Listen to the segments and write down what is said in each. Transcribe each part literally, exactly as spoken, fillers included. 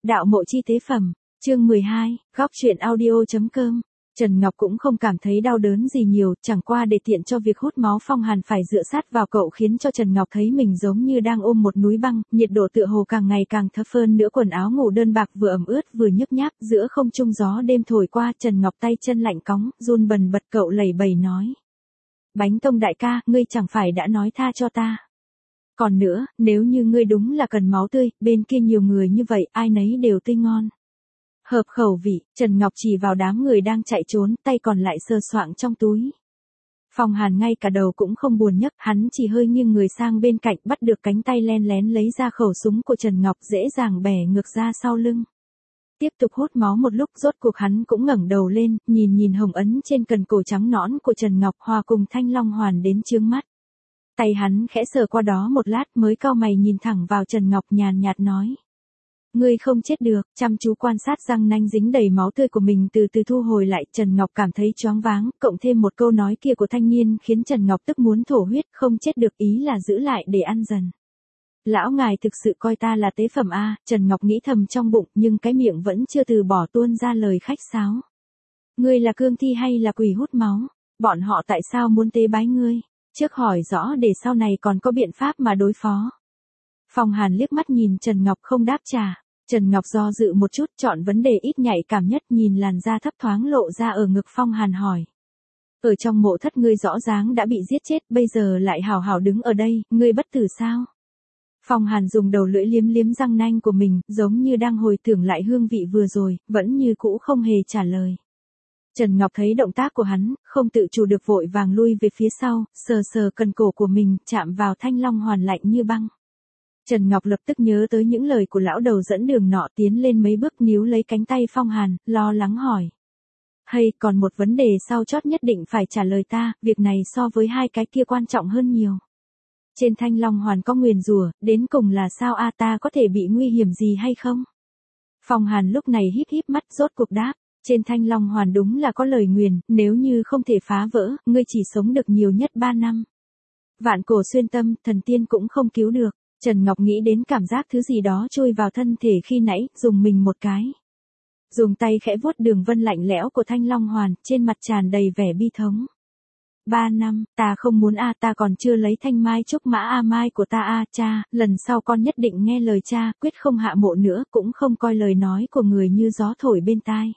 Đạo mộ chi tế phẩm, chương mười hai, góc truyện audio.com. Trần Ngọc cũng không cảm thấy đau đớn gì nhiều, chẳng qua để tiện cho việc hút máu Phong Hàn phải dựa sát vào cậu khiến cho Trần Ngọc thấy mình giống như đang ôm một núi băng, nhiệt độ tựa hồ càng ngày càng thấp hơn nữa, quần áo ngủ đơn bạc vừa ẩm ướt vừa nhấp nháp, giữa không trung gió đêm thổi qua, Trần Ngọc tay chân lạnh cóng, run bần bật, cậu lẩy bẩy nói. Bánh tông đại ca, ngươi chẳng phải đã nói tha cho ta. Còn nữa, nếu như ngươi đúng là cần máu tươi, bên kia nhiều người như vậy, ai nấy đều tươi ngon. Hợp khẩu vị, Trần Ngọc chỉ vào đám người đang chạy trốn, tay còn lại sờ soạng trong túi. Phong Hàn ngay cả đầu cũng không buồn nhấc, hắn chỉ hơi nghiêng người sang bên cạnh, bắt được cánh tay len lén lấy ra khẩu súng của Trần Ngọc, dễ dàng bẻ ngược ra sau lưng. Tiếp tục hút máu một lúc, rốt cuộc hắn cũng ngẩng đầu lên, nhìn nhìn hồng ấn trên cần cổ trắng nõn của Trần Ngọc hòa cùng thanh long hoàn đến chướng mắt. Tay hắn khẽ sờ qua đó một lát mới cau mày nhìn thẳng vào Trần Ngọc, nhàn nhạt nói. Ngươi không chết được, chăm chú quan sát răng nanh dính đầy máu tươi của mình từ từ thu hồi lại, Trần Ngọc cảm thấy choáng váng, cộng thêm một câu nói kia của thanh niên khiến Trần Ngọc tức muốn thổ huyết, không chết được ý là giữ lại để ăn dần. Lão ngài thực sự coi ta là tế phẩm a, Trần Ngọc nghĩ thầm trong bụng, nhưng cái miệng vẫn chưa từ bỏ tuôn ra lời khách sáo. Ngươi là cương thi hay là quỷ hút máu? Bọn họ tại sao muốn tế bái ngươi? Trước hỏi rõ để sau này còn có biện pháp mà đối phó. Phong Hàn liếc mắt nhìn Trần Ngọc không đáp trả. Trần Ngọc do dự một chút, chọn vấn đề ít nhạy cảm nhất, nhìn làn da thấp thoáng lộ ra ở ngực Phong Hàn hỏi. Ở trong mộ thất ngươi rõ ràng đã bị giết chết, bây giờ lại hào hào đứng ở đây, ngươi bất tử sao? Phong Hàn dùng đầu lưỡi liếm liếm răng nanh của mình, giống như đang hồi tưởng lại hương vị vừa rồi, vẫn như cũ không hề trả lời. Trần Ngọc thấy động tác của hắn, không tự chủ được vội vàng lui về phía sau, sờ sờ cần cổ của mình, chạm vào thanh long hoàn lạnh như băng. Trần Ngọc lập tức nhớ tới những lời của lão đầu dẫn đường nọ, tiến lên mấy bước níu lấy cánh tay Phong Hàn, lo lắng hỏi. Hay, còn một vấn đề sau chót nhất định phải trả lời ta, việc này so với hai cái kia quan trọng hơn nhiều. Trên thanh long hoàn có nguyền rủa, đến cùng là sao a, ta có thể bị nguy hiểm gì hay không? Phong Hàn lúc này híp híp mắt, rốt cuộc đáp. Trên thanh long hoàn đúng là có lời nguyền, nếu như không thể phá vỡ, ngươi chỉ sống được nhiều nhất ba năm. Vạn cổ xuyên tâm, thần tiên cũng không cứu được. Trần Ngọc nghĩ đến cảm giác thứ gì đó chui vào thân thể khi nãy, dùng mình một cái. Dùng tay khẽ vuốt đường vân lạnh lẽo của thanh long hoàn, trên mặt tràn đầy vẻ bi thống. Ba năm, ta không muốn a, ta còn chưa lấy thanh mai trúc mã a mai của ta a, cha, lần sau con nhất định nghe lời cha, quyết không hạ mộ nữa, cũng không coi lời nói của người như gió thổi bên tai.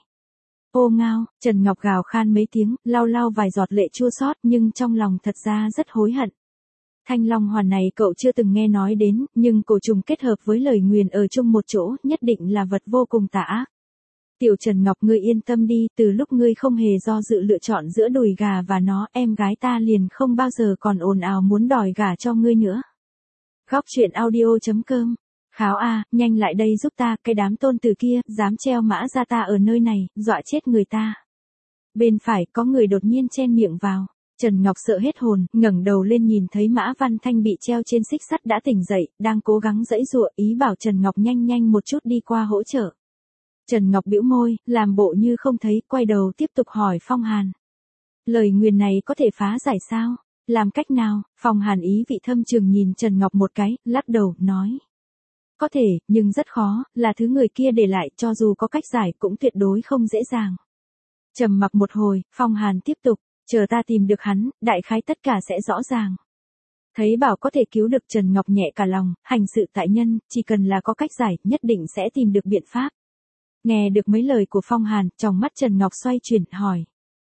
Ô ngao, Trần Ngọc gào khan mấy tiếng, lau lau vài giọt lệ chua xót, nhưng trong lòng thật ra rất hối hận. Thanh long hoàn này cậu chưa từng nghe nói đến, nhưng cổ trùng kết hợp với lời nguyền ở chung một chỗ, nhất định là vật vô cùng tà ác. Tiểu Trần Ngọc, ngươi yên tâm đi, từ lúc ngươi không hề do dự lựa chọn giữa đùi gà và nó, em gái ta liền không bao giờ còn ồn ào muốn đòi gà cho ngươi nữa. Góc truyện audio.com. Kháo a, nhanh lại đây giúp ta, cái đám tôn tử kia, dám treo mã ra ta ở nơi này, dọa chết người ta. Bên phải, có người đột nhiên chen miệng vào. Trần Ngọc sợ hết hồn, ngẩng đầu lên nhìn thấy Mã Văn Thanh bị treo trên xích sắt đã tỉnh dậy, đang cố gắng giãy giụa, ý bảo Trần Ngọc nhanh nhanh một chút đi qua hỗ trợ. Trần Ngọc bĩu môi, làm bộ như không thấy, quay đầu tiếp tục hỏi Phong Hàn. Lời nguyền này có thể phá giải sao? Làm cách nào? Phong Hàn ý vị thâm trường nhìn Trần Ngọc một cái, lắc đầu, nói. Có thể, nhưng rất khó, là thứ người kia để lại, cho dù có cách giải cũng tuyệt đối không dễ dàng. Trầm mặc một hồi, Phong Hàn tiếp tục. Chờ ta tìm được hắn, đại khái tất cả sẽ rõ ràng. Thấy bảo có thể cứu được, Trần Ngọc nhẹ cả lòng, hành sự tại nhân, chỉ cần là có cách giải, nhất định sẽ tìm được biện pháp. Nghe được mấy lời của Phong Hàn, trong mắt Trần Ngọc xoay chuyển, hỏi.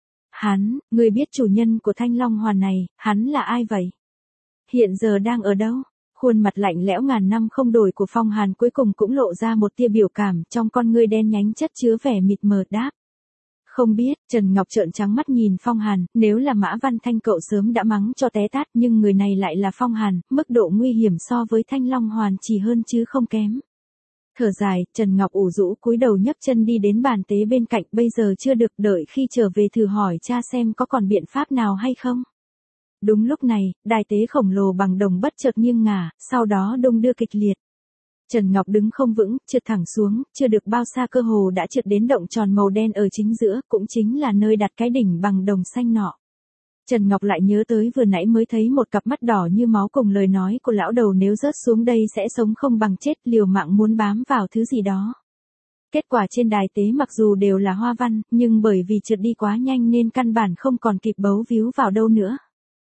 Hắn, người biết chủ nhân của thanh long hoàn này, hắn là ai vậy? Hiện giờ đang ở đâu? Khuôn mặt lạnh lẽo ngàn năm không đổi của Phong Hàn cuối cùng cũng lộ ra một tia biểu cảm, trong con ngươi đen nhánh chất chứa vẻ mịt mờ, đáp. Không biết, Trần Ngọc trợn trắng mắt nhìn Phong Hàn, nếu là Mã Văn Thanh cậu sớm đã mắng cho té tát, nhưng người này lại là Phong Hàn, mức độ nguy hiểm so với thanh long hoàn chỉ hơn chứ không kém. Thở dài, Trần Ngọc ủ rũ cúi đầu nhấc chân đi đến bàn tế bên cạnh, bây giờ chưa được, đợi khi trở về thử hỏi cha xem có còn biện pháp nào hay không. Đúng lúc này, đài tế khổng lồ bằng đồng bất chợt nghiêng ngả, sau đó đung đưa kịch liệt. Trần Ngọc đứng không vững, trượt thẳng xuống, chưa được bao xa cơ hồ đã trượt đến động tròn màu đen ở chính giữa, cũng chính là nơi đặt cái đỉnh bằng đồng xanh nọ. Trần Ngọc lại nhớ tới vừa nãy mới thấy một cặp mắt đỏ như máu cùng lời nói của lão đầu, nếu rớt xuống đây sẽ sống không bằng chết, liều mạng muốn bám vào thứ gì đó. Kết quả trên đài tế mặc dù đều là hoa văn, nhưng bởi vì trượt đi quá nhanh nên căn bản không còn kịp bấu víu vào đâu nữa.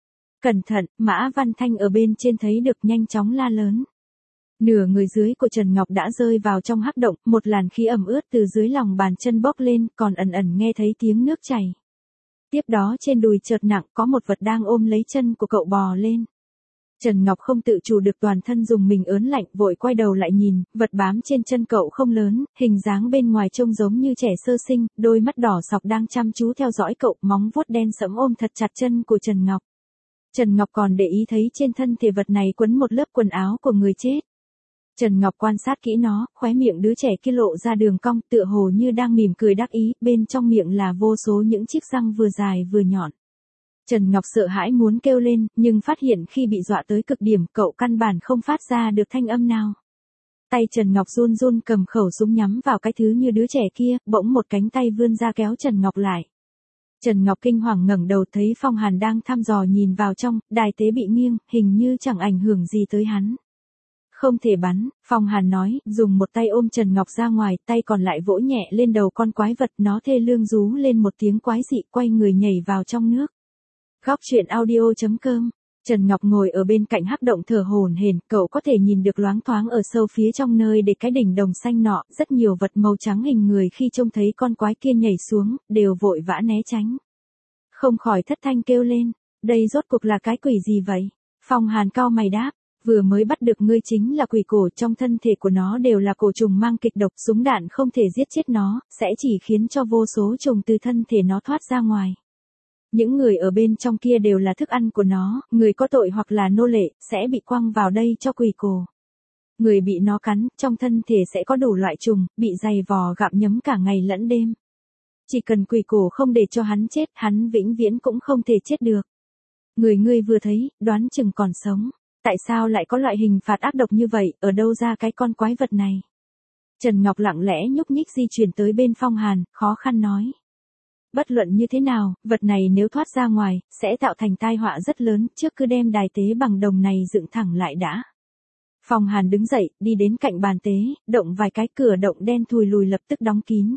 Cẩn thận, Mã Văn Thanh ở bên trên thấy được nhanh chóng la lớn. Nửa người dưới của Trần Ngọc đã rơi vào trong hắc động, một làn khí ẩm ướt từ dưới lòng bàn chân bốc lên, còn ẩn ẩn nghe thấy tiếng nước chảy. Tiếp đó trên đùi chợt nặng có một vật đang ôm lấy chân của cậu bò lên. Trần Ngọc không tự chủ được toàn thân dùng mình ớn lạnh, vội quay đầu lại nhìn, vật bám trên chân cậu không lớn, hình dáng bên ngoài trông giống như trẻ sơ sinh, đôi mắt đỏ sọc đang chăm chú theo dõi cậu, móng vuốt đen sẫm ôm thật chặt chân của Trần Ngọc. Trần Ngọc còn để ý thấy trên thân thể vật này quấn một lớp quần áo của người chết. Trần Ngọc quan sát kỹ nó, khóe miệng đứa trẻ kia lộ ra đường cong, tựa hồ như đang mỉm cười đắc ý, bên trong miệng là vô số những chiếc răng vừa dài vừa nhọn. Trần Ngọc sợ hãi muốn kêu lên, nhưng phát hiện khi bị dọa tới cực điểm, cậu căn bản không phát ra được thanh âm nào. Tay Trần Ngọc run run cầm khẩu súng nhắm vào cái thứ như đứa trẻ kia, bỗng một cánh tay vươn ra kéo Trần Ngọc lại. Trần Ngọc kinh hoàng ngẩng đầu thấy Phong Hàn đang thăm dò nhìn vào trong, đài tế bị nghiêng, hình như chẳng ảnh hưởng gì tới hắn. Không thể bắn, Phong Hàn nói, dùng một tay ôm Trần Ngọc ra ngoài, tay còn lại vỗ nhẹ lên đầu con quái vật, nó thê lương rú lên một tiếng quái dị, quay người nhảy vào trong nước. Góc truyện audio chấm com. Trần Ngọc ngồi ở bên cạnh hắc động thở hổn hển, cậu có thể nhìn được loáng thoáng ở sâu phía trong nơi để cái đỉnh đồng xanh nọ, rất nhiều vật màu trắng hình người khi trông thấy con quái kia nhảy xuống, đều vội vã né tránh. Không khỏi thất thanh kêu lên, đây rốt cuộc là cái quỷ gì vậy? Phong Hàn cau mày đáp, vừa mới bắt được ngươi chính là quỷ cổ, trong thân thể của nó đều là cổ trùng mang kịch độc, súng đạn không thể giết chết nó, sẽ chỉ khiến cho vô số trùng từ thân thể nó thoát ra ngoài. Những người ở bên trong kia đều là thức ăn của nó, người có tội hoặc là nô lệ, sẽ bị quăng vào đây cho quỷ cổ. Người bị nó cắn, trong thân thể sẽ có đủ loại trùng, bị dày vò gặm nhấm cả ngày lẫn đêm. Chỉ cần quỷ cổ không để cho hắn chết, hắn vĩnh viễn cũng không thể chết được. Người ngươi vừa thấy, đoán chừng còn sống. Tại sao lại có loại hình phạt ác độc như vậy, ở đâu ra cái con quái vật này? Trần Ngọc lặng lẽ nhúc nhích di chuyển tới bên Phong Hàn, khó khăn nói. Bất luận như thế nào, vật này nếu thoát ra ngoài, sẽ tạo thành tai họa rất lớn, trước cứ đem đài tế bằng đồng này dựng thẳng lại đã. Phong Hàn đứng dậy, đi đến cạnh bàn tế, động vài cái, cửa động đen thùi lùi lập tức đóng kín.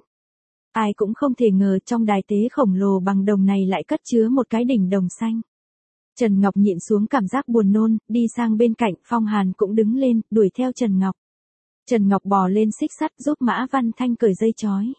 Ai cũng không thể ngờ trong đài tế khổng lồ bằng đồng này lại cất chứa một cái đỉnh đồng xanh. Trần Ngọc nhịn xuống cảm giác buồn nôn, đi sang bên cạnh, Phong Hàn cũng đứng lên, đuổi theo Trần Ngọc. Trần Ngọc bò lên xích sắt giúp Mã Văn Thanh cởi dây chói.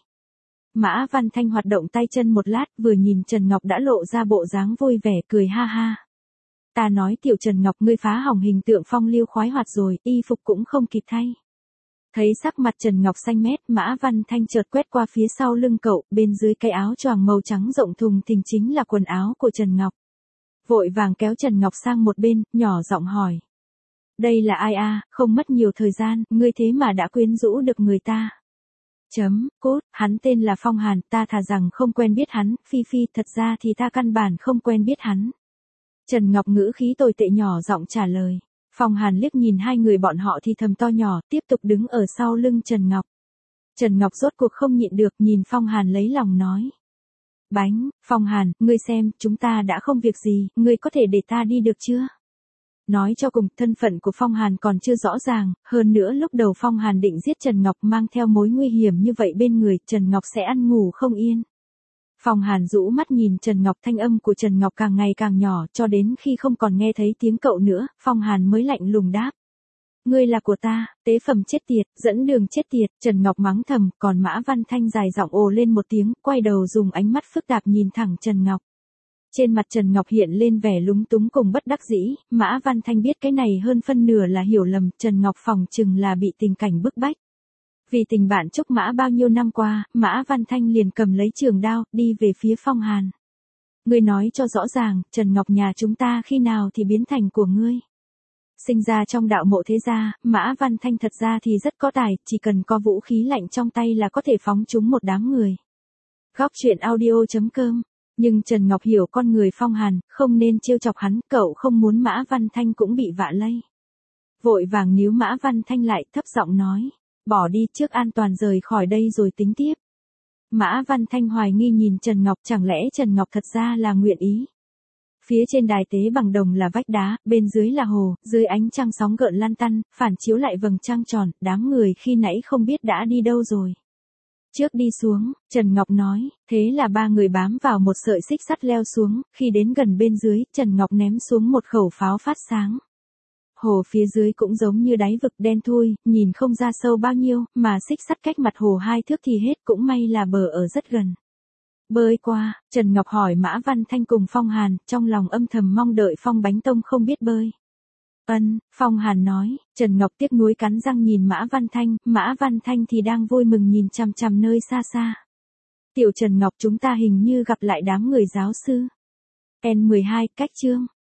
Mã Văn Thanh hoạt động tay chân một lát, vừa nhìn Trần Ngọc đã lộ ra bộ dáng vui vẻ, cười ha ha. Ta nói tiểu Trần Ngọc, ngươi phá hỏng hình tượng phong lưu khoái hoạt rồi, y phục cũng không kịp thay. Thấy sắc mặt Trần Ngọc xanh mét, Mã Văn Thanh chợt quét qua phía sau lưng cậu, bên dưới cái áo choàng màu trắng rộng thùng thình chính là quần áo của Trần Ngọc. Vội vàng kéo Trần Ngọc sang một bên, nhỏ giọng hỏi. Đây là ai a? Không mất nhiều thời gian, ngươi thế mà đã quyến rũ được người ta. Chấm, cốt, hắn tên là Phong Hàn, ta thà rằng không quen biết hắn, phi phi, thật ra thì ta căn bản không quen biết hắn. Trần Ngọc ngữ khí tồi tệ nhỏ giọng trả lời. Phong Hàn liếc nhìn hai người bọn họ thì thầm to nhỏ, tiếp tục đứng ở sau lưng Trần Ngọc. Trần Ngọc rốt cuộc không nhịn được, nhìn Phong Hàn lấy lòng nói. Bánh, Phong Hàn, ngươi xem, chúng ta đã không việc gì, ngươi có thể để ta đi được chưa? Nói cho cùng, thân phận của Phong Hàn còn chưa rõ ràng, hơn nữa lúc đầu Phong Hàn định giết Trần Ngọc mang theo mối nguy hiểm như vậy bên người, Trần Ngọc sẽ ăn ngủ không yên. Phong Hàn rũ mắt nhìn Trần Ngọc, thanh âm của Trần Ngọc càng ngày càng nhỏ, cho đến khi không còn nghe thấy tiếng cậu nữa, Phong Hàn mới lạnh lùng đáp. Ngươi là của ta, tế phẩm chết tiệt, dẫn đường chết tiệt, Trần Ngọc mắng thầm, còn Mã Văn Thanh dài giọng ồ lên một tiếng, quay đầu dùng ánh mắt phức tạp nhìn thẳng Trần Ngọc. Trên mặt Trần Ngọc hiện lên vẻ lúng túng cùng bất đắc dĩ, Mã Văn Thanh biết cái này hơn phân nửa là hiểu lầm, Trần Ngọc phòng chừng là bị tình cảnh bức bách. Vì tình bạn trúc mã bao nhiêu năm qua, Mã Văn Thanh liền cầm lấy trường đao, đi về phía Phong Hàn. Ngươi nói cho rõ ràng, Trần Ngọc nhà chúng ta khi nào thì biến thành của ngươi. Sinh ra trong đạo mộ thế gia, Mã Văn Thanh thật ra thì rất có tài, chỉ cần có vũ khí lạnh trong tay là có thể phóng trúng một đám người. Góc truyện audio chấm com. Nhưng Trần Ngọc hiểu con người Phong Hàn, không nên trêu chọc hắn, cậu không muốn Mã Văn Thanh cũng bị vạ lây. Vội vàng níu Mã Văn Thanh lại, thấp giọng nói, bỏ đi, trước an toàn rời khỏi đây rồi tính tiếp. Mã Văn Thanh hoài nghi nhìn Trần Ngọc, chẳng lẽ Trần Ngọc thật ra là nguyện ý. Phía trên đài tế bằng đồng là vách đá, bên dưới là hồ, dưới ánh trăng sóng gợn lan tăn, phản chiếu lại vầng trăng tròn, đám người khi nãy không biết đã đi đâu rồi. Trước đi xuống, Trần Ngọc nói, thế là ba người bám vào một sợi xích sắt leo xuống, khi đến gần bên dưới, Trần Ngọc ném xuống một khẩu pháo phát sáng. Hồ phía dưới cũng giống như đáy vực đen thui, nhìn không ra sâu bao nhiêu, mà xích sắt cách mặt hồ hai thước thì hết, cũng may là bờ ở rất gần. Bơi qua, Trần Ngọc hỏi Mã Văn Thanh cùng Phong Hàn, trong lòng âm thầm mong đợi Phong Bánh Tông không biết bơi. Ân, Phong Hàn nói, Trần Ngọc tiếc nuối cắn răng nhìn Mã Văn Thanh, Mã Văn Thanh thì đang vui mừng nhìn chằm chằm nơi xa xa. Tiểu Trần Ngọc chúng ta hình như gặp lại đám người giáo sư. N mười hai, cách chương.